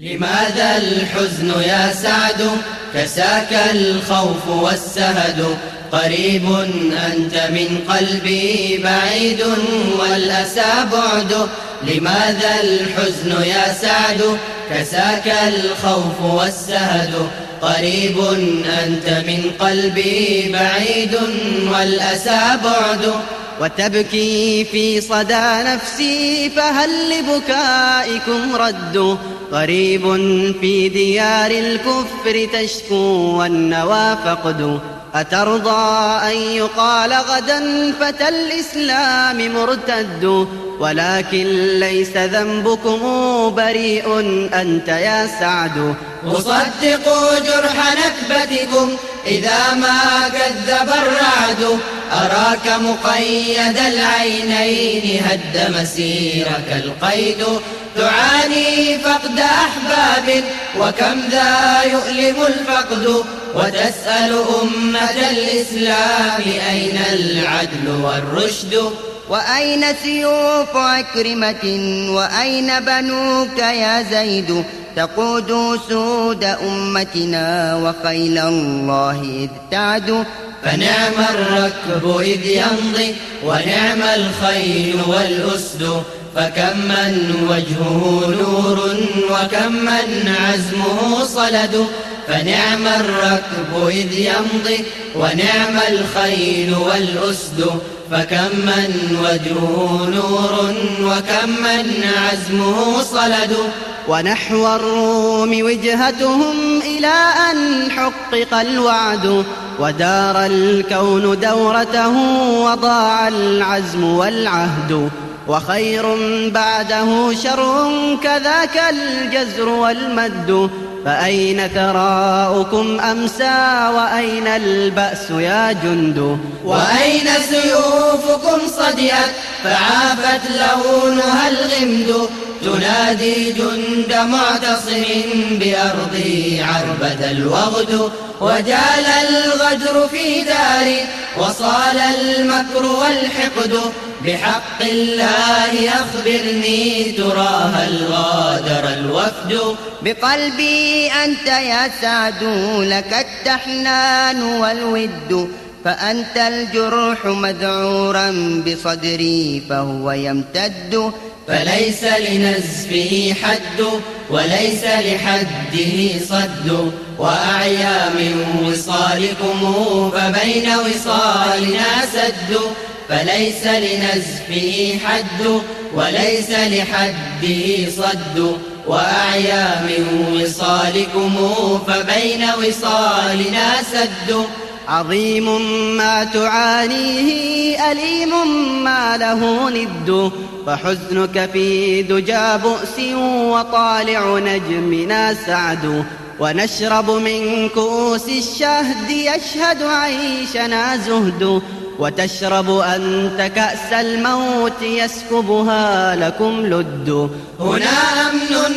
لماذا الحزن يا سعد كساك الخوف والسهد؟ قريب أنت من قلبي بعيد والأسى بعد. لماذا الحزن يا سعد كساك الخوف والسهد؟ قريب أنت من قلبي بعيد والأسى بعد. وتبكي في صدى نفسي فهل لبكائكم رد؟ غريب في ديار الكفر تشكو والنوى فقد. أترضى أن يقال غدا فتى الإسلام مرتد؟ ولكن ليس ذنبكم بريء أنت يا سعد. أصدق جرح نكبتكم إذا ما كذب الرعد. أراك مقيد العينين هد مسيرك القيد. تعاني فقد أحباب وكم ذا يؤلم الفقد. وتسأل أمة الإسلام أين العدل والرشد؟ وأين سيوف عكرمة وأين بنوك يا زيد؟ تقود سود أمتنا وخيل الله إذ تعد. فنعم الركب إذ يمضي ونعم الخيل والأسد. فكم من وجهه نور وكم من عزمه صلد. فنعم الركب إذ يمضي ونعم الخيل والأسد. فكم من وجهه نور وكم من عزمه صلد. ونحو الروم وجهتهم إلى أن حقق الوعد. ودار الكون دورته وضاع العزم والعهد. وخير بعده شر كذاك الجزر والمد. فأين ثراؤكم أمسى وأين البأس يا جند؟ وأين سيوفكم صدئت فعافت لونها الغمد. تنادي جند معتصم بأرضي عربة الوغد. وجال الغدر في داري وصال المكر والحقد. بحق الله أخبرني ترى هل غادر الوفد؟ بقلبي أنت يا سعد لك التحنان والود. فأنت الجرح مذعورا بصدري فهو يمتد. فليس لنزفه حد وليس لحده صد. وأعيا من وصالكم فبين وصالنا سد. فليس لنزفه حد وليس لحده صد. وأعيا من وصالكم فبين وصالنا سد. عظيم ما تعانيه أليم ما له ند. فحزنك في دجى بؤس وطالع نجمنا سعد. ونشرب من كؤوس الشهد يشهد عيشنا زهد. وتشرب أنت كأس الموت يسكبها لكم لد. هنا أمن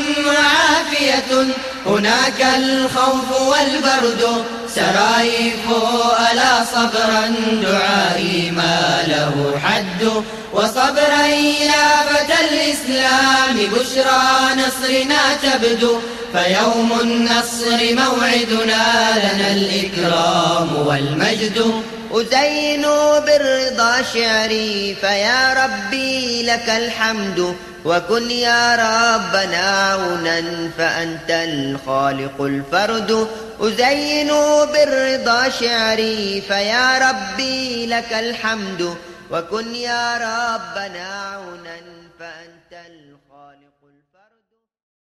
وعافية هناك الخوف والبرد. سرايف ألا صبرا دعائي ما له حد. وصبرا يا فتى الإسلام بشرى نصرنا تبدو. فيوم النصر موعدنا لنا الإكرام والمجد. أزين بالرضا شعري فيا ربي لك الحمد. وكن يا ربنا عونا فأنت الخالق الفرد. أزين بالرضا شعري فيا ربي لك الحمد. وكن يا ربنا عونا